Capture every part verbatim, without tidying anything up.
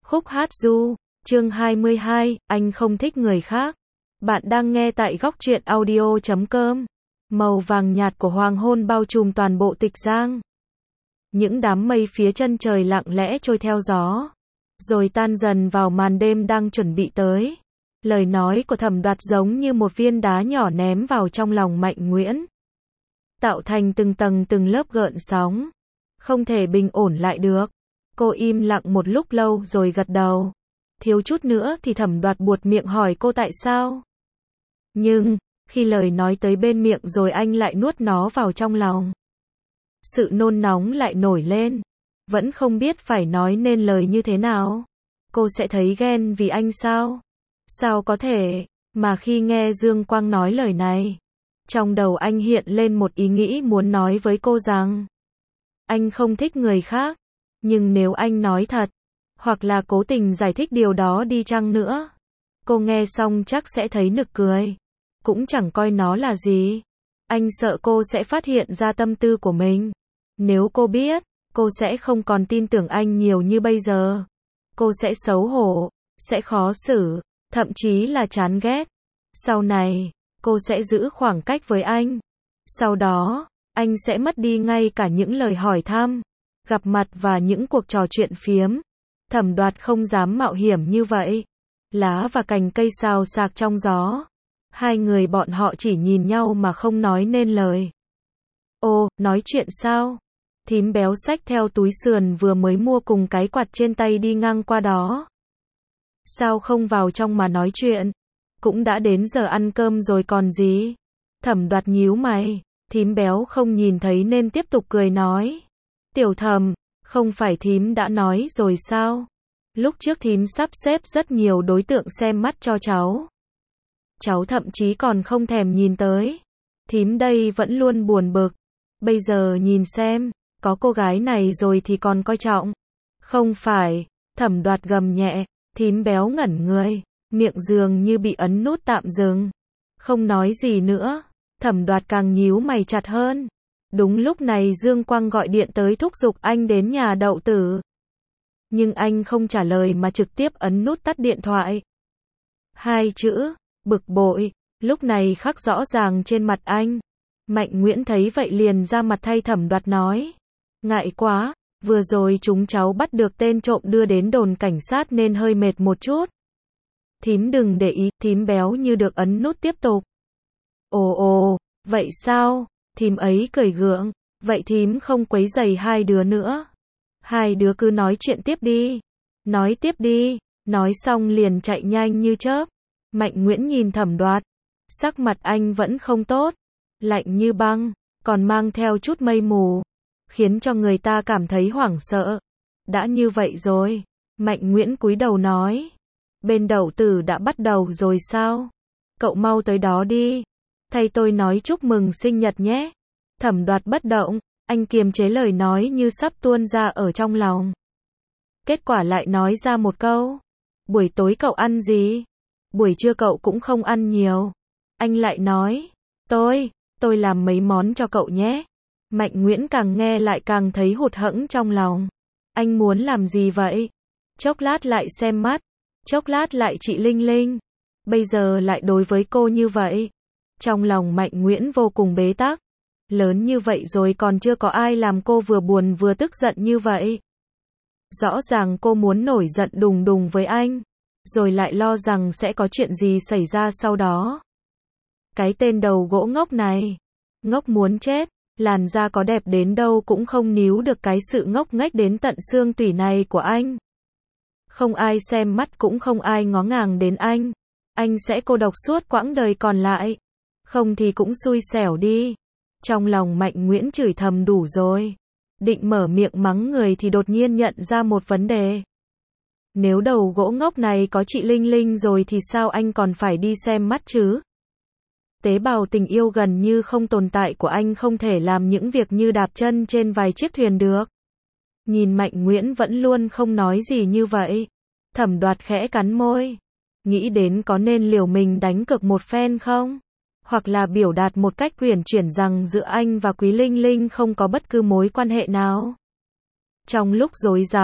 Khúc hát du, chương hai mươi hai, anh không thích người khác. Bạn đang nghe tại góc truyện audio chấm com. Màu vàng nhạt của hoàng hôn bao trùm toàn bộ Tịch Giang. Những đám mây phía chân trời lặng lẽ trôi theo gió, rồi tan dần vào màn đêm đang chuẩn bị tới. Lời nói của Thẩm Đoạt giống như một viên đá nhỏ ném vào trong lòng Mạnh Nguyễn, tạo thành từng tầng từng lớp gợn sóng, không thể bình ổn lại được. Cô im lặng một lúc lâu rồi gật đầu. Thiếu chút nữa thì Thẩm Đoạt buột miệng hỏi cô tại sao. Nhưng, khi lời nói tới bên miệng rồi anh lại nuốt nó vào trong lòng. Sự nôn nóng lại nổi lên. Vẫn không biết phải nói nên lời như thế nào. Cô sẽ thấy ghen vì anh sao? Sao có thể, mà khi nghe Dương Quang nói lời này, trong đầu anh hiện lên một ý nghĩ muốn nói với cô rằng anh không thích người khác. Nhưng nếu anh nói thật, hoặc là cố tình giải thích điều đó đi chăng nữa, cô nghe xong chắc sẽ thấy nực cười. Cũng chẳng coi nó là gì. Anh sợ cô sẽ phát hiện ra tâm tư của mình. Nếu cô biết, cô sẽ không còn tin tưởng anh nhiều như bây giờ. Cô sẽ xấu hổ, sẽ khó xử, thậm chí là chán ghét. Sau này, cô sẽ giữ khoảng cách với anh. Sau đó, anh sẽ mất đi ngay cả những lời hỏi thăm, gặp mặt và những cuộc trò chuyện phiếm. Thẩm Đoạt không dám mạo hiểm như vậy. Lá và cành cây xào xạc trong gió. Hai người bọn họ chỉ nhìn nhau mà không nói nên lời. Ô, nói chuyện sao? Thím béo xách theo túi sườn vừa mới mua cùng cái quạt trên tay đi ngang qua đó. Sao không vào trong mà nói chuyện? Cũng đã đến giờ ăn cơm rồi còn gì? Thẩm Đoạt nhíu mày. Thím béo không nhìn thấy nên tiếp tục cười nói. Tiểu Thẩm, không phải thím đã nói rồi sao? Lúc trước thím sắp xếp rất nhiều đối tượng xem mắt cho cháu. Cháu thậm chí còn không thèm nhìn tới. Thím đây vẫn luôn buồn bực. Bây giờ nhìn xem, có cô gái này rồi thì còn coi trọng. Không phải, Thẩm Đoạt gầm nhẹ. Thím béo ngẩn người, miệng dường như bị ấn nút tạm dừng. Không nói gì nữa. Thẩm Đoạt càng nhíu mày chặt hơn. Đúng lúc này Dương Quang gọi điện tới thúc giục anh đến nhà đậu tử. Nhưng anh không trả lời mà trực tiếp ấn nút tắt điện thoại. Hai chữ, bực bội, lúc này khắc rõ ràng trên mặt anh. Mạnh Nguyễn thấy vậy liền ra mặt thay Thẩm Đoạt nói. Ngại quá, vừa rồi chúng cháu bắt được tên trộm đưa đến đồn cảnh sát nên hơi mệt một chút. Thím đừng để ý, thím béo như được ấn nút tiếp tục. Ồ ồ, vậy sao? Thím ấy cười gượng. Vậy thím không quấy rầy hai đứa nữa. Hai đứa cứ nói chuyện tiếp đi. Nói tiếp đi. Nói xong liền chạy nhanh như chớp. Mạnh Nguyễn nhìn Thẩm Đoạt. Sắc mặt anh vẫn không tốt. Lạnh như băng. Còn mang theo chút mây mù. Khiến cho người ta cảm thấy hoảng sợ. Đã như vậy rồi. Mạnh Nguyễn cúi đầu nói. Bên đậu tử đã bắt đầu rồi sao? Cậu mau tới đó đi. Thay tôi nói chúc mừng sinh nhật nhé. Thẩm Đoạt bất động. Anh kiềm chế lời nói như sắp tuôn ra ở trong lòng. Kết quả lại nói ra một câu. Buổi tối cậu ăn gì? Buổi trưa cậu cũng không ăn nhiều. Anh lại nói. Tôi, tôi làm mấy món cho cậu nhé. Mạnh Nguyễn càng nghe lại càng thấy hụt hẫng trong lòng. Anh muốn làm gì vậy? Chốc lát lại xem mắt. Chốc lát lại chị Linh Linh. Bây giờ lại đối với cô như vậy. Trong lòng Mạnh Nguyễn vô cùng bế tắc. Lớn như vậy rồi còn chưa có ai làm cô vừa buồn vừa tức giận như vậy. Rõ ràng cô muốn nổi giận đùng đùng với anh. Rồi lại lo rằng sẽ có chuyện gì xảy ra sau đó. Cái tên đầu gỗ ngốc này. Ngốc muốn chết. Làn da có đẹp đến đâu cũng không níu được cái sự ngốc nghếch đến tận xương tủy này của anh. Không ai xem mắt cũng không ai ngó ngàng đến anh. Anh sẽ cô độc suốt quãng đời còn lại. Không thì cũng xui xẻo đi. Trong lòng Mạnh Nguyễn chửi thầm đủ rồi. Định mở miệng mắng người thì đột nhiên nhận ra một vấn đề. Nếu đầu gỗ ngốc này có chị Linh Linh rồi thì sao anh còn phải đi xem mắt chứ? Tế bào tình yêu gần như không tồn tại của anh không thể làm những việc như đạp chân trên vài chiếc thuyền được. Nhìn Mạnh Nguyễn vẫn luôn không nói gì như vậy. Thẩm Đoạt khẽ cắn môi. Nghĩ đến có nên liều mình đánh cược một phen không? Hoặc là biểu đạt một cách uyển chuyển rằng giữa anh và Quý Linh Linh không có bất cứ mối quan hệ nào. Trong lúc rối rắm,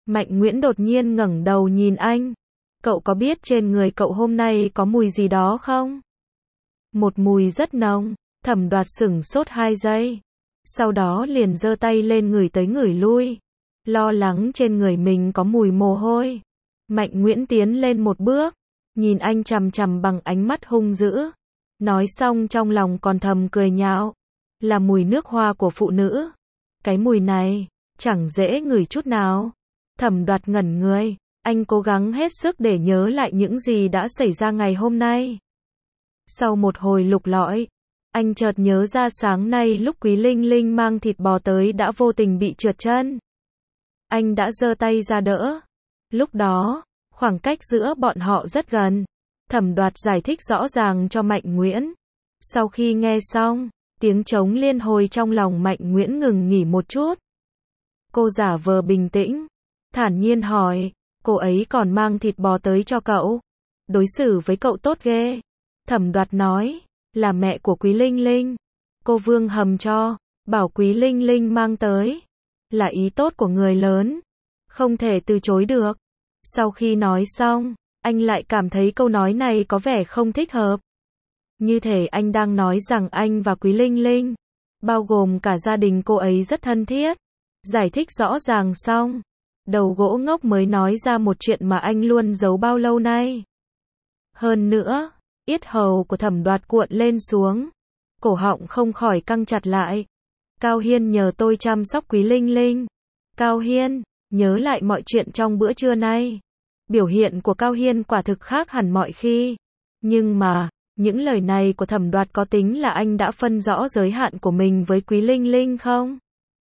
Mạnh Nguyễn đột nhiên ngẩng đầu nhìn anh. Cậu có biết trên người cậu hôm nay có mùi gì đó không? Một mùi rất nồng. Thẩm Đoạt sửng sốt hai giây. Sau đó liền giơ tay lên ngửi tới ngửi lui. Lo lắng trên người mình có mùi mồ hôi. Mạnh Nguyễn tiến lên một bước. Nhìn anh chằm chằm bằng ánh mắt hung dữ. Nói xong trong lòng còn thầm cười nhạo. Là mùi nước hoa của phụ nữ. Cái mùi này, chẳng dễ ngửi chút nào. Thẩm Đoạt ngẩn người. Anh cố gắng hết sức để nhớ lại những gì đã xảy ra ngày hôm nay. Sau một hồi lục lọi, anh chợt nhớ ra sáng nay lúc Quý Linh Linh mang thịt bò tới đã vô tình bị trượt chân. Anh đã giơ tay ra đỡ. Lúc đó, khoảng cách giữa bọn họ rất gần. Thẩm Đoạt giải thích rõ ràng cho Mạnh Nguyễn. Sau khi nghe xong, tiếng trống liên hồi trong lòng Mạnh Nguyễn ngừng nghỉ một chút. Cô giả vờ bình tĩnh, thản nhiên hỏi, cô ấy còn mang thịt bò tới cho cậu. Đối xử với cậu tốt ghê. Thẩm Đoạt nói, là mẹ của Quý Linh Linh. Cô Vương hầm cho, bảo Quý Linh Linh mang tới. Là ý tốt của người lớn. Không thể từ chối được. Sau khi nói xong, anh lại cảm thấy câu nói này có vẻ không thích hợp. Như thể anh đang nói rằng anh và Quý Linh Linh, bao gồm cả gia đình cô ấy rất thân thiết. Giải thích rõ ràng xong, đầu gỗ ngốc mới nói ra một chuyện mà anh luôn giấu bao lâu nay. Hơn nữa, yết hầu của Thẩm Đoạt cuộn lên xuống, cổ họng không khỏi căng chặt lại. Cao Hiên nhờ tôi chăm sóc Quý Linh Linh. Cao Hiên, nhớ lại mọi chuyện trong bữa trưa nay. Biểu hiện của Cao Hiên quả thực khác hẳn mọi khi. Nhưng mà, những lời này của Thẩm Đoạt có tính là anh đã phân rõ giới hạn của mình với Quý Linh Linh không?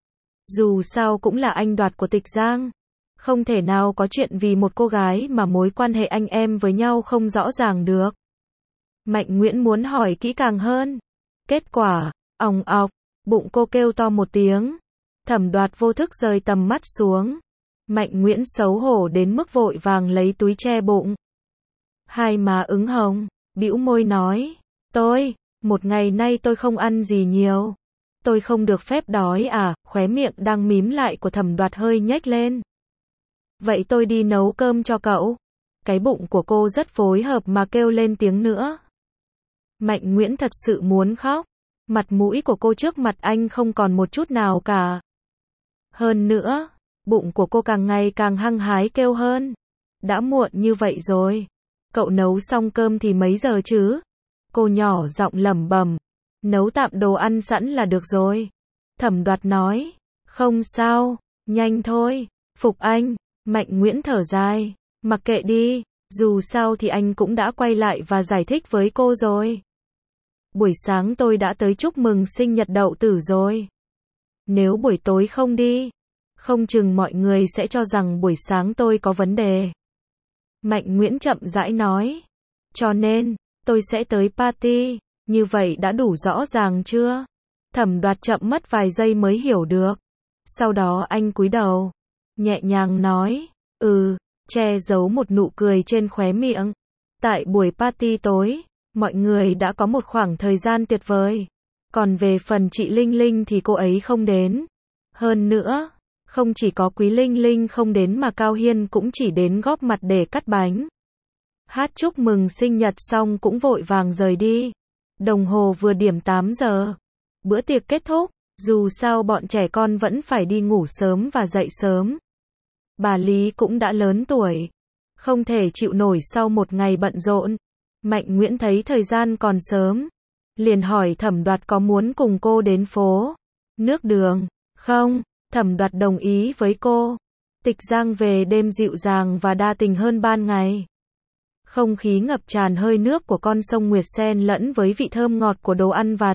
Dù sao cũng là anh Đoạt của Tịch Giang. Không thể nào có chuyện vì một cô gái mà mối quan hệ anh em với nhau không rõ ràng được. Mạnh Nguyễn muốn hỏi kỹ càng hơn. Kết quả, òng ọc, bụng cô kêu to một tiếng. Thẩm Đoạt vô thức rời tầm mắt xuống. Mạnh Nguyễn xấu hổ đến mức vội vàng lấy túi che bụng. Hai má ửng hồng, bĩu môi nói, tôi, một ngày nay tôi không ăn gì nhiều. Tôi không được phép đói à, khóe miệng đang mím lại của Thẩm Đoạt hơi nhếch lên. Vậy tôi đi nấu cơm cho cậu. Cái bụng của cô rất phối hợp mà kêu lên tiếng nữa. Mạnh Nguyễn thật sự muốn khóc. Mặt mũi của cô trước mặt anh không còn một chút nào cả. Hơn nữa, bụng của cô càng ngày càng hăng hái kêu hơn. Đã muộn như vậy rồi. Cậu nấu xong cơm thì mấy giờ chứ? Cô nhỏ giọng lẩm bẩm. Nấu tạm đồ ăn sẵn là được rồi. Thẩm Đoạt nói. Không sao, nhanh thôi. Phục anh. Mạnh Nguyễn thở dài. Mặc kệ đi, dù sao thì anh cũng đã quay lại và giải thích với cô rồi. Buổi sáng tôi đã tới chúc mừng sinh nhật Đậu Tử rồi. Nếu buổi tối không đi, không chừng mọi người sẽ cho rằng buổi sáng tôi có vấn đề. Mạnh Nguyễn chậm rãi nói. Cho nên, tôi sẽ tới party, như vậy đã đủ rõ ràng chưa? Thẩm Đoạt chậm mất vài giây mới hiểu được. Sau đó anh cúi đầu, nhẹ nhàng nói, ừ, che giấu một nụ cười trên khóe miệng. Tại buổi party tối, mọi người đã có một khoảng thời gian tuyệt vời. Còn về phần chị Linh Linh thì cô ấy không đến. Hơn nữa, không chỉ có Quý Linh Linh không đến mà Cao Hiên cũng chỉ đến góp mặt để cắt bánh. Hát chúc mừng sinh nhật xong cũng vội vàng rời đi. Đồng hồ vừa điểm tám giờ. Bữa tiệc kết thúc, dù sao bọn trẻ con vẫn phải đi ngủ sớm và dậy sớm. Bà Lý cũng đã lớn tuổi, không thể chịu nổi sau một ngày bận rộn. Mạnh Nguyễn thấy thời gian còn sớm, liền hỏi Thẩm Đoạt có muốn cùng cô đến phố Nước Đường không? Thẩm Đoạt đồng ý với cô. Tịch Giang về đêm dịu dàng và đa tình hơn ban ngày. Không khí ngập tràn hơi nước của con sông Nguyệt xen lẫn với vị thơm ngọt của đồ ăn vặt,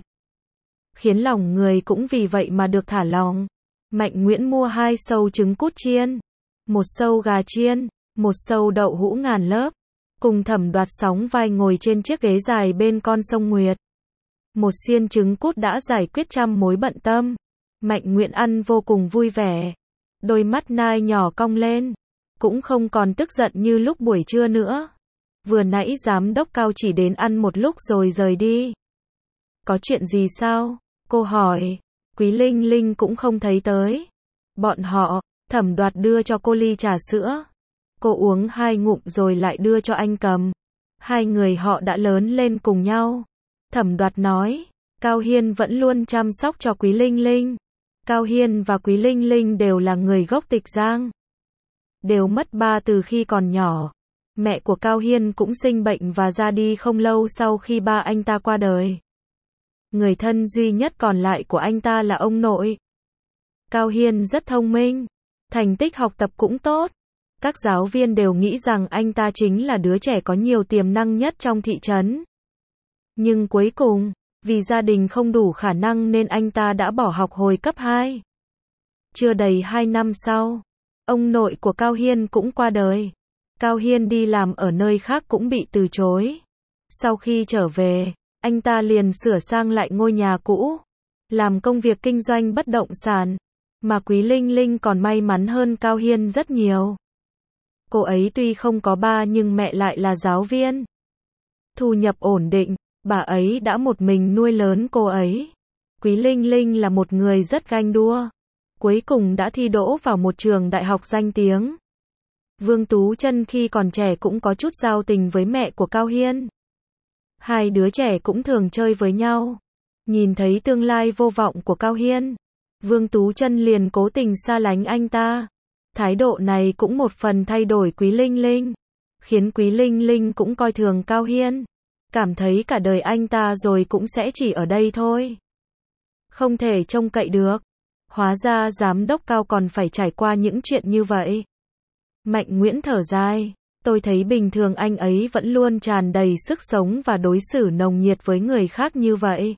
khiến lòng người cũng vì vậy mà được thả lỏng. Mạnh Nguyễn mua hai sâu trứng cút chiên, một sâu gà chiên, một sâu đậu hũ ngàn lớp, cùng Thẩm Đoạt sóng vai ngồi trên chiếc ghế dài bên con sông Nguyệt. Một xiên trứng cút đã giải quyết trăm mối bận tâm. Mạnh Nguyễn ăn vô cùng vui vẻ. Đôi mắt nai nhỏ cong lên. Cũng không còn tức giận như lúc buổi trưa nữa. Vừa nãy giám đốc Cao chỉ đến ăn một lúc rồi rời đi. Có chuyện gì sao? Cô hỏi. Quý Linh Linh cũng không thấy tới. Bọn họ, Thẩm Đoạt đưa cho cô ly trà sữa. Cô uống hai ngụm rồi lại đưa cho anh cầm. Hai người họ đã lớn lên cùng nhau. Thẩm Đoạt nói, Cao Hiên vẫn luôn chăm sóc cho Quý Linh Linh. Cao Hiên và Quý Linh Linh đều là người gốc Tịch Giang. Đều mất ba từ khi còn nhỏ. Mẹ của Cao Hiên cũng sinh bệnh và ra đi không lâu sau khi ba anh ta qua đời. Người thân duy nhất còn lại của anh ta là ông nội. Cao Hiên rất thông minh, thành tích học tập cũng tốt. Các giáo viên đều nghĩ rằng anh ta chính là đứa trẻ có nhiều tiềm năng nhất trong thị trấn. Nhưng cuối cùng, vì gia đình không đủ khả năng nên anh ta đã bỏ học hồi cấp hai. Chưa đầy hai năm sau, ông nội của Cao Hiên cũng qua đời. Cao Hiên đi làm ở nơi khác cũng bị từ chối. Sau khi trở về, anh ta liền sửa sang lại ngôi nhà cũ, làm công việc kinh doanh bất động sản. Mà Quý Linh Linh còn may mắn hơn Cao Hiên rất nhiều. Cô ấy tuy không có ba nhưng mẹ lại là giáo viên. Thu nhập ổn định, bà ấy đã một mình nuôi lớn cô ấy. Quý Linh Linh là một người rất ganh đua. Cuối cùng đã thi đỗ vào một trường đại học danh tiếng. Vương Tú Chân khi còn trẻ cũng có chút giao tình với mẹ của Cao Hiên. Hai đứa trẻ cũng thường chơi với nhau. Nhìn thấy tương lai vô vọng của Cao Hiên, Vương Tú Chân liền cố tình xa lánh anh ta. Thái độ này cũng một phần thay đổi Quý Linh Linh, khiến Quý Linh Linh cũng coi thường Cao Hiên, cảm thấy cả đời anh ta rồi cũng sẽ chỉ ở đây thôi. Không thể trông cậy được. Hóa ra giám đốc Cao còn phải trải qua những chuyện như vậy. Mạnh Nguyễn thở dài, tôi thấy bình thường anh ấy vẫn luôn tràn đầy sức sống và đối xử nồng nhiệt với người khác như vậy.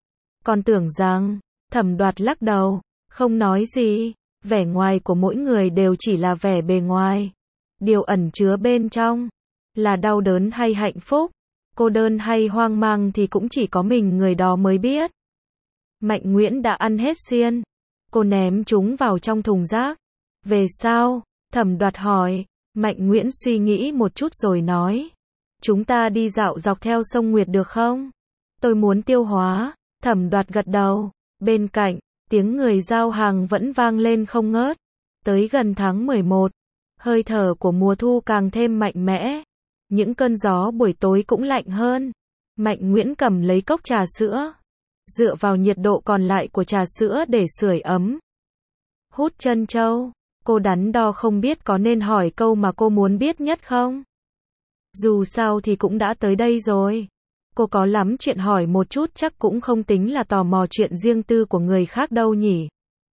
Còn tưởng rằng, Thẩm Đoạt lắc đầu, không nói gì, vẻ ngoài của mỗi người đều chỉ là vẻ bề ngoài. Điều ẩn chứa bên trong, là đau đớn hay hạnh phúc, cô đơn hay hoang mang thì cũng chỉ có mình người đó mới biết. Mạnh Nguyễn đã ăn hết xiên, cô ném chúng vào trong thùng rác. Về sau, Thẩm Đoạt hỏi, Mạnh Nguyễn suy nghĩ một chút rồi nói, chúng ta đi dạo dọc theo sông Nguyệt được không? Tôi muốn tiêu hóa. Thẩm Đoạt gật đầu. Bên cạnh, tiếng người giao hàng vẫn vang lên không ngớt. Tới gần tháng mười một, hơi thở của mùa thu càng thêm mạnh mẽ. Những cơn gió buổi tối cũng lạnh hơn. Mạnh Nguyễn cầm lấy cốc trà sữa, dựa vào nhiệt độ còn lại của trà sữa để sưởi ấm. Hút trân châu, cô đắn đo không biết có nên hỏi câu mà cô muốn biết nhất không? Dù sao thì cũng đã tới đây rồi. Cô có lắm chuyện hỏi một chút chắc cũng không tính là tò mò chuyện riêng tư của người khác đâu nhỉ.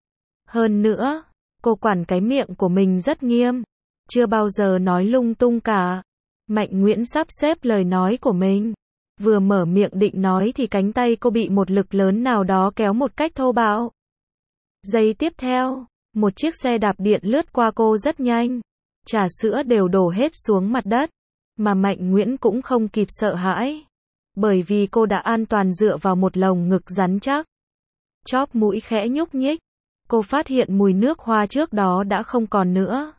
Hơn nữa, cô quản cái miệng của mình rất nghiêm, chưa bao giờ nói lung tung cả. Mạnh Nguyễn sắp xếp lời nói của mình. Vừa mở miệng định nói thì cánh tay cô bị một lực lớn nào đó kéo một cách thô bạo. Giây tiếp theo, một chiếc xe đạp điện lướt qua cô rất nhanh. Trà sữa đều đổ hết xuống mặt đất. Mà Mạnh Nguyễn cũng không kịp sợ hãi. Bởi vì cô đã an toàn dựa vào một lồng ngực rắn chắc. Chóp mũi khẽ nhúc nhích. Cô phát hiện mùi nước hoa trước đó đã không còn nữa.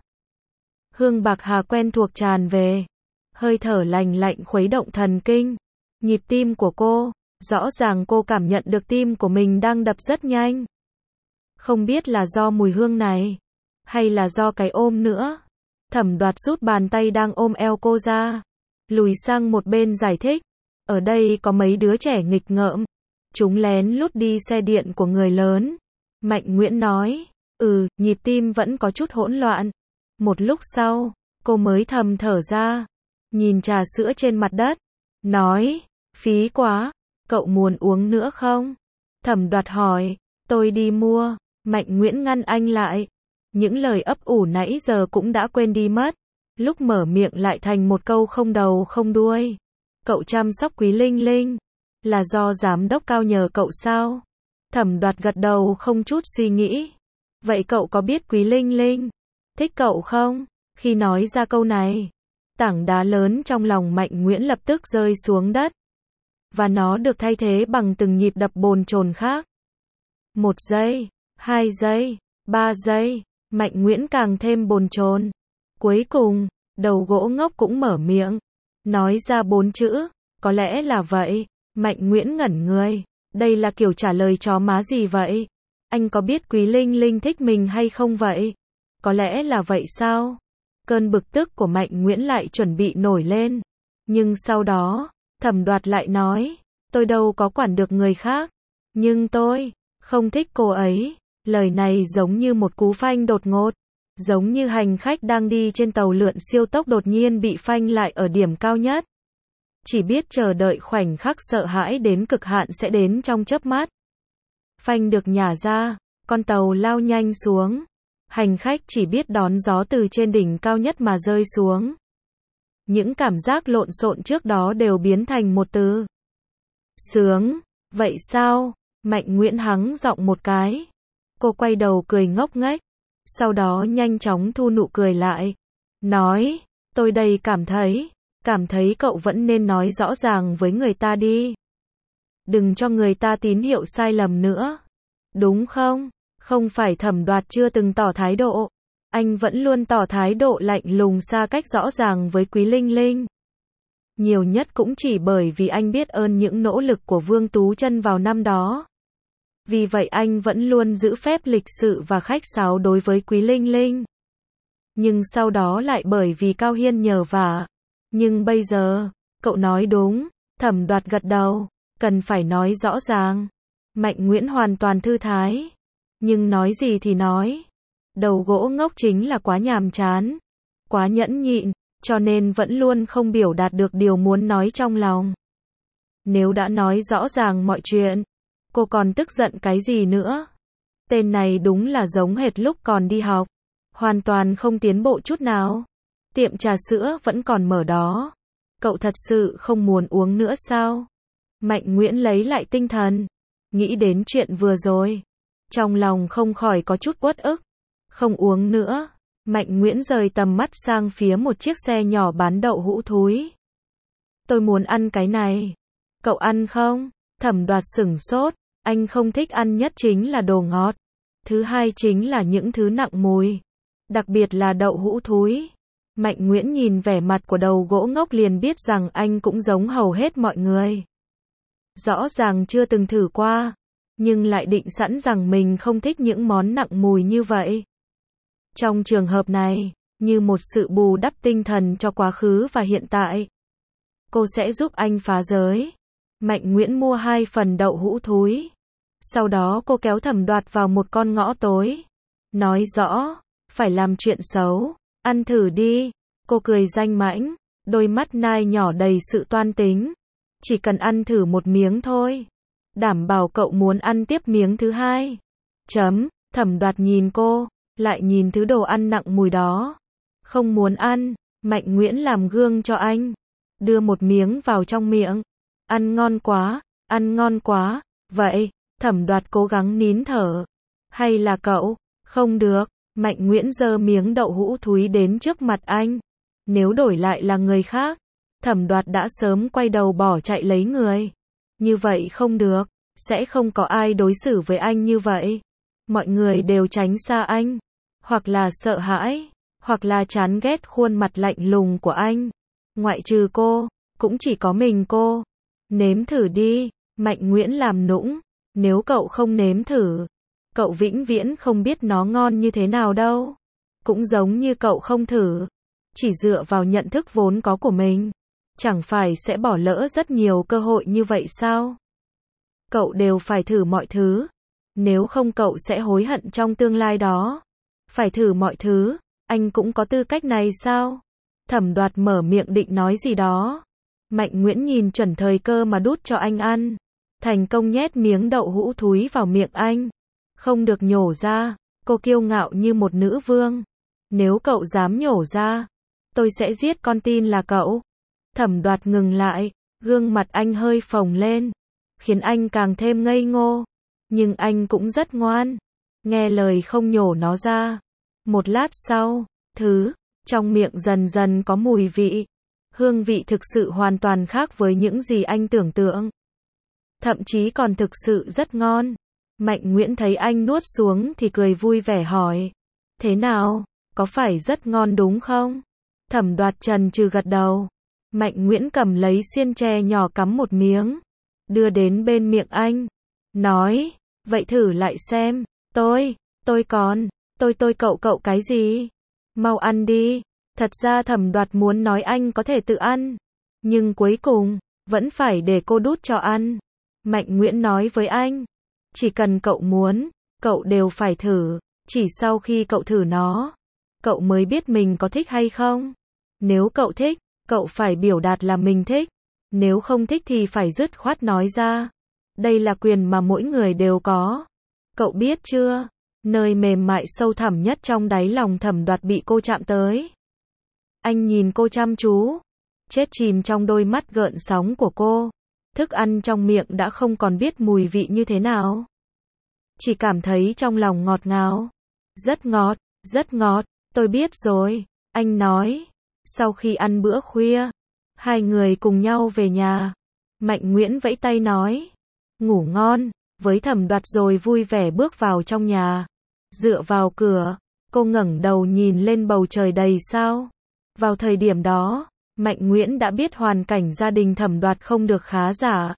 Hương bạc hà quen thuộc tràn về. Hơi thở lành lạnh khuấy động thần kinh. Nhịp tim của cô, rõ ràng cô cảm nhận được tim của mình đang đập rất nhanh. Không biết là do mùi hương này, hay là do cái ôm nữa. Thẩm Đoạt rút bàn tay đang ôm eo cô ra, lùi sang một bên giải thích. Ở đây có mấy đứa trẻ nghịch ngợm. Chúng lén lút đi xe điện của người lớn. Mạnh Nguyễn nói, ừ, nhịp tim vẫn có chút hỗn loạn. Một lúc sau, cô mới thầm thở ra, nhìn trà sữa trên mặt đất, nói, phí quá, cậu muốn uống nữa không? Thẩm Đoạt hỏi, tôi đi mua. Mạnh Nguyễn ngăn anh lại. Những lời ấp ủ nãy giờ cũng đã quên đi mất. Lúc mở miệng lại thành một câu không đầu không đuôi. Cậu chăm sóc Quý Linh Linh, là do giám đốc Cao nhờ cậu sao? Thẩm Đoạt gật đầu không chút suy nghĩ. Vậy cậu có biết Quý Linh Linh thích cậu không? Khi nói ra câu này, tảng đá lớn trong lòng Mạnh Nguyễn lập tức rơi xuống đất. Và nó được thay thế bằng từng nhịp đập bồn chồn khác. Một giây, hai giây, ba giây, Mạnh Nguyễn càng thêm bồn chồn. Cuối cùng, đầu gỗ ngốc cũng mở miệng. Nói ra bốn chữ, có lẽ là vậy. Mạnh Nguyễn ngẩn người. Đây là kiểu trả lời chó má gì vậy? Anh có biết Quý Linh Linh thích mình hay không vậy? Có lẽ là vậy sao? Cơn bực tức của Mạnh Nguyễn lại chuẩn bị nổi lên. Nhưng sau đó, Thẩm Đoạt lại nói, tôi đâu có quản được người khác. Nhưng tôi không thích cô ấy. Lời này giống như một cú phanh đột ngột. Giống như hành khách đang đi trên tàu lượn siêu tốc đột nhiên bị phanh lại ở điểm cao nhất. Chỉ biết chờ đợi khoảnh khắc sợ hãi đến cực hạn sẽ đến trong chớp mắt. Phanh được nhả ra, con tàu lao nhanh xuống. Hành khách chỉ biết đón gió từ trên đỉnh cao nhất mà rơi xuống. Những cảm giác lộn xộn trước đó đều biến thành một từ. Sướng. Vậy sao? Mạnh Nguyễn hắng giọng một cái. Cô quay đầu cười ngốc nghếch. Sau đó nhanh chóng thu nụ cười lại. Nói, tôi đây cảm thấy, cảm thấy cậu vẫn nên nói rõ ràng với người ta đi. Đừng cho người ta tín hiệu sai lầm nữa. Đúng không? Không phải Thẩm Đoạt chưa từng tỏ thái độ. Anh vẫn luôn tỏ thái độ lạnh lùng xa cách rõ ràng với Quý Linh Linh. Nhiều nhất cũng chỉ bởi vì anh biết ơn những nỗ lực của Vương Tú Chân vào năm đó. Vì vậy anh vẫn luôn giữ phép lịch sự và khách sáo đối với Quý Linh Linh. Nhưng sau đó lại bởi vì Cao Hiên nhờ vả. Nhưng bây giờ, cậu nói đúng, Thẩm Đoạt gật đầu, cần phải nói rõ ràng. Mạnh Nguyễn hoàn toàn thư thái. Nhưng nói gì thì nói. Đầu gỗ ngốc chính là quá nhàm chán, quá nhẫn nhịn, cho nên vẫn luôn không biểu đạt được điều muốn nói trong lòng. Nếu đã nói rõ ràng mọi chuyện, cô còn tức giận cái gì nữa? Tên này đúng là giống hệt lúc còn đi học. Hoàn toàn không tiến bộ chút nào. Tiệm trà sữa vẫn còn mở đó. Cậu thật sự không muốn uống nữa sao? Mạnh Nguyễn lấy lại tinh thần. Nghĩ đến chuyện vừa rồi. Trong lòng không khỏi có chút uất ức. Không uống nữa. Mạnh Nguyễn rời tầm mắt sang phía một chiếc xe nhỏ bán đậu hũ thúi. Tôi muốn ăn cái này. Cậu ăn không? Thẩm Đoạt sửng sốt. Anh không thích ăn nhất chính là đồ ngọt. Thứ hai chính là những thứ nặng mùi. Đặc biệt là đậu hũ thúi. Mạnh Nguyễn nhìn vẻ mặt của đầu gỗ ngốc liền biết rằng anh cũng giống hầu hết mọi người. Rõ ràng chưa từng thử qua. Nhưng lại định sẵn rằng mình không thích những món nặng mùi như vậy. Trong trường hợp này, như một sự bù đắp tinh thần cho quá khứ và hiện tại. Cô sẽ giúp anh phá giới. Mạnh Nguyễn mua hai phần đậu hũ thúi. Sau đó cô kéo Thẩm Đoạt vào một con ngõ tối. Nói rõ, phải làm chuyện xấu. Ăn thử đi. Cô cười danh mãnh, đôi mắt nai nhỏ đầy sự toan tính. Chỉ cần ăn thử một miếng thôi. Đảm bảo cậu muốn ăn tiếp miếng thứ hai. Chấm, Thẩm Đoạt nhìn cô, lại nhìn thứ đồ ăn nặng mùi đó. Không muốn ăn, Mạnh Nguyễn làm gương cho anh. Đưa một miếng vào trong miệng. Ăn ngon quá, ăn ngon quá. Vậy, Thẩm Đoạt cố gắng nín thở. Hay là cậu? Không được. Mạnh Nguyễn giơ miếng đậu hũ thúi đến trước mặt anh. Nếu đổi lại là người khác, Thẩm Đoạt đã sớm quay đầu bỏ chạy lấy người. Như vậy không được, sẽ không có ai đối xử với anh như vậy. Mọi người đều tránh xa anh, hoặc là sợ hãi, hoặc là chán ghét khuôn mặt lạnh lùng của anh. Ngoại trừ cô, cũng chỉ có mình cô. Nếm thử đi, Mạnh Nguyễn làm nũng. Nếu cậu không nếm thử, cậu vĩnh viễn không biết nó ngon như thế nào đâu. Cũng giống như cậu không thử, chỉ dựa vào nhận thức vốn có của mình, chẳng phải sẽ bỏ lỡ rất nhiều cơ hội như vậy sao? Cậu đều phải thử mọi thứ, nếu không cậu sẽ hối hận trong tương lai đó. Phải thử mọi thứ, anh cũng có tư cách này sao? Thẩm Đoạt mở miệng định nói gì đó. Mạnh Nguyễn nhìn chuẩn thời cơ mà đút cho anh ăn. Thành công nhét miếng đậu hũ thúi vào miệng anh. Không được nhổ ra, cô kiêu ngạo như một nữ vương. Nếu cậu dám nhổ ra, tôi sẽ giết con tin là cậu. Thẩm Đoạt ngừng lại, gương mặt anh hơi phồng lên, khiến anh càng thêm ngây ngô. Nhưng anh cũng rất ngoan, nghe lời không nhổ nó ra. Một lát sau, thứ trong miệng dần dần có mùi vị. Hương vị thực sự hoàn toàn khác với những gì anh tưởng tượng. Thậm chí còn thực sự rất ngon. Mạnh Nguyễn thấy anh nuốt xuống thì cười vui vẻ hỏi. Thế nào, có phải rất ngon đúng không? Thẩm Đoạt trần trừ gật đầu. Mạnh Nguyễn cầm lấy xiên tre nhỏ cắm một miếng, đưa đến bên miệng anh. Nói, vậy thử lại xem, tôi, tôi còn, Tôi tôi cậu cậu cái gì? Mau ăn đi. Thật ra Thẩm Đoạt muốn nói anh có thể tự ăn. Nhưng cuối cùng, vẫn phải để cô đút cho ăn. Mạnh Nguyễn nói với anh. Chỉ cần cậu muốn, cậu đều phải thử. Chỉ sau khi cậu thử nó, cậu mới biết mình có thích hay không. Nếu cậu thích, cậu phải biểu đạt là mình thích. Nếu không thích thì phải dứt khoát nói ra. Đây là quyền mà mỗi người đều có. Cậu biết chưa? Nơi mềm mại sâu thẳm nhất trong đáy lòng Thẩm Đoạt bị cô chạm tới. Anh nhìn cô chăm chú, chết chìm trong đôi mắt gợn sóng của cô. Thức ăn trong miệng đã không còn biết mùi vị như thế nào. Chỉ cảm thấy trong lòng ngọt ngào. Rất ngọt, rất ngọt, tôi biết rồi, anh nói. Sau khi ăn bữa khuya, hai người cùng nhau về nhà. Mạnh Nguyễn vẫy tay nói, ngủ ngon, với Thẩm Đoạt rồi vui vẻ bước vào trong nhà. Dựa vào cửa, cô ngẩng đầu nhìn lên bầu trời đầy sao. Vào thời điểm đó, Mạnh Nguyễn đã biết hoàn cảnh gia đình Thẩm Đoạt không được khá giả.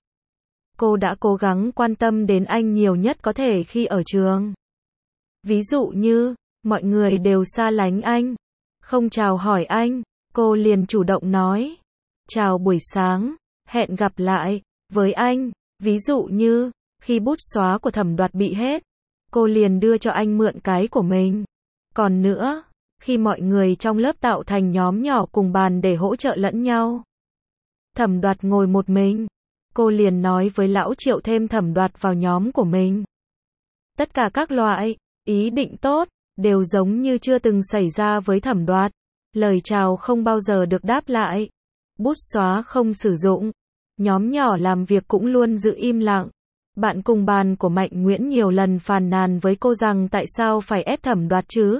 Cô đã cố gắng quan tâm đến anh nhiều nhất có thể khi ở trường. Ví dụ như, mọi người đều xa lánh anh, không chào hỏi anh, cô liền chủ động nói, chào buổi sáng, hẹn gặp lại, với anh. Ví dụ như, khi bút xóa của Thẩm Đoạt bị hết, cô liền đưa cho anh mượn cái của mình. Còn nữa, khi mọi người trong lớp tạo thành nhóm nhỏ cùng bàn để hỗ trợ lẫn nhau. Thẩm Đoạt ngồi một mình, cô liền nói với Lão Triệu thêm Thẩm Đoạt vào nhóm của mình. Tất cả các loại ý định tốt đều giống như chưa từng xảy ra với Thẩm Đoạt. Lời chào không bao giờ được đáp lại, bút xóa không sử dụng, nhóm nhỏ làm việc cũng luôn giữ im lặng. Bạn cùng bàn của Mạnh Nguyễn nhiều lần phàn nàn với cô rằng tại sao phải ép Thẩm Đoạt chứ?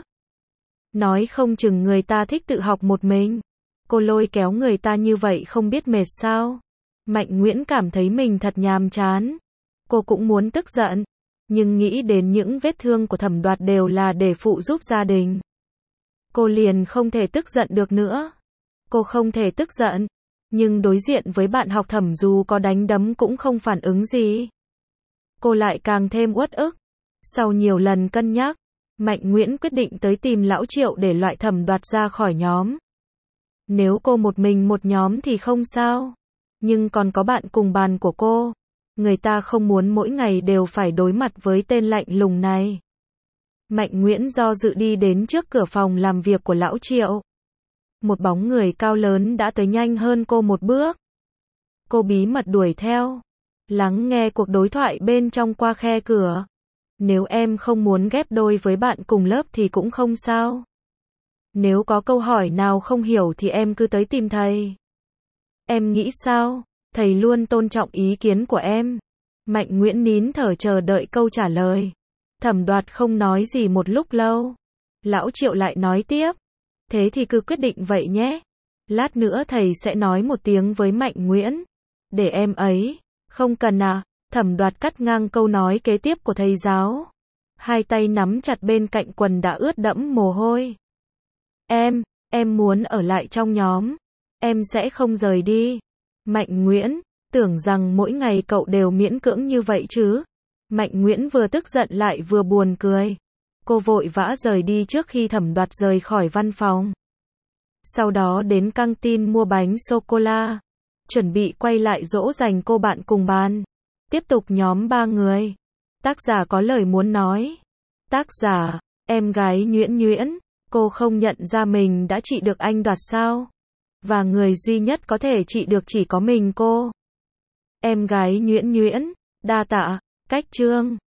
Nói không chừng người ta thích tự học một mình. Cô lôi kéo người ta như vậy không biết mệt sao? Mạnh Nguyễn cảm thấy mình thật nhàm chán. Cô cũng muốn tức giận, nhưng nghĩ đến những vết thương của Thẩm Đoạt đều là để phụ giúp gia đình. Cô liền không thể tức giận được nữa. Cô không thể tức giận, nhưng đối diện với bạn học Thẩm dù có đánh đấm cũng không phản ứng gì. Cô lại càng thêm uất ức. Sau nhiều lần cân nhắc, Mạnh Nguyễn quyết định tới tìm Lão Triệu để loại Thẩm Đoạt ra khỏi nhóm. Nếu cô một mình một nhóm thì không sao, nhưng còn có bạn cùng bàn của cô. Người ta không muốn mỗi ngày đều phải đối mặt với tên lạnh lùng này. Mạnh Nguyễn do dự đi đến trước cửa phòng làm việc của Lão Triệu. Một bóng người cao lớn đã tới nhanh hơn cô một bước. Cô bí mật đuổi theo, lắng nghe cuộc đối thoại bên trong qua khe cửa. Nếu em không muốn ghép đôi với bạn cùng lớp thì cũng không sao. Nếu có câu hỏi nào không hiểu thì em cứ tới tìm thầy. Em nghĩ sao? Thầy luôn tôn trọng ý kiến của em. Mạnh Nguyễn nín thở chờ đợi câu trả lời. Thẩm Đoạt không nói gì một lúc lâu. Lão Triệu lại nói tiếp. Thế thì cứ quyết định vậy nhé. Lát nữa thầy sẽ nói một tiếng với Mạnh Nguyễn. Để em ấy. Không cần à? Thẩm Đoạt cắt ngang câu nói kế tiếp của thầy giáo. Hai tay nắm chặt bên cạnh quần đã ướt đẫm mồ hôi. Em, em muốn ở lại trong nhóm. Em sẽ không rời đi. Mạnh Nguyễn, tưởng rằng mỗi ngày cậu đều miễn cưỡng như vậy chứ. Mạnh Nguyễn vừa tức giận lại vừa buồn cười. Cô vội vã rời đi trước khi Thẩm Đoạt rời khỏi văn phòng. Sau đó đến căng tin mua bánh sô-cô-la. Chuẩn bị quay lại dỗ dành cô bạn cùng bàn. Tiếp tục nhóm ba người. Tác giả có lời muốn nói. Tác giả, em gái Nhuyễn Nhuyễn. Cô không nhận ra mình đã trị được anh Đoạt sao? Và người duy nhất có thể trị được chỉ có mình cô. Em gái Nhuyễn Nhuyễn. Đa tạ. Cách chương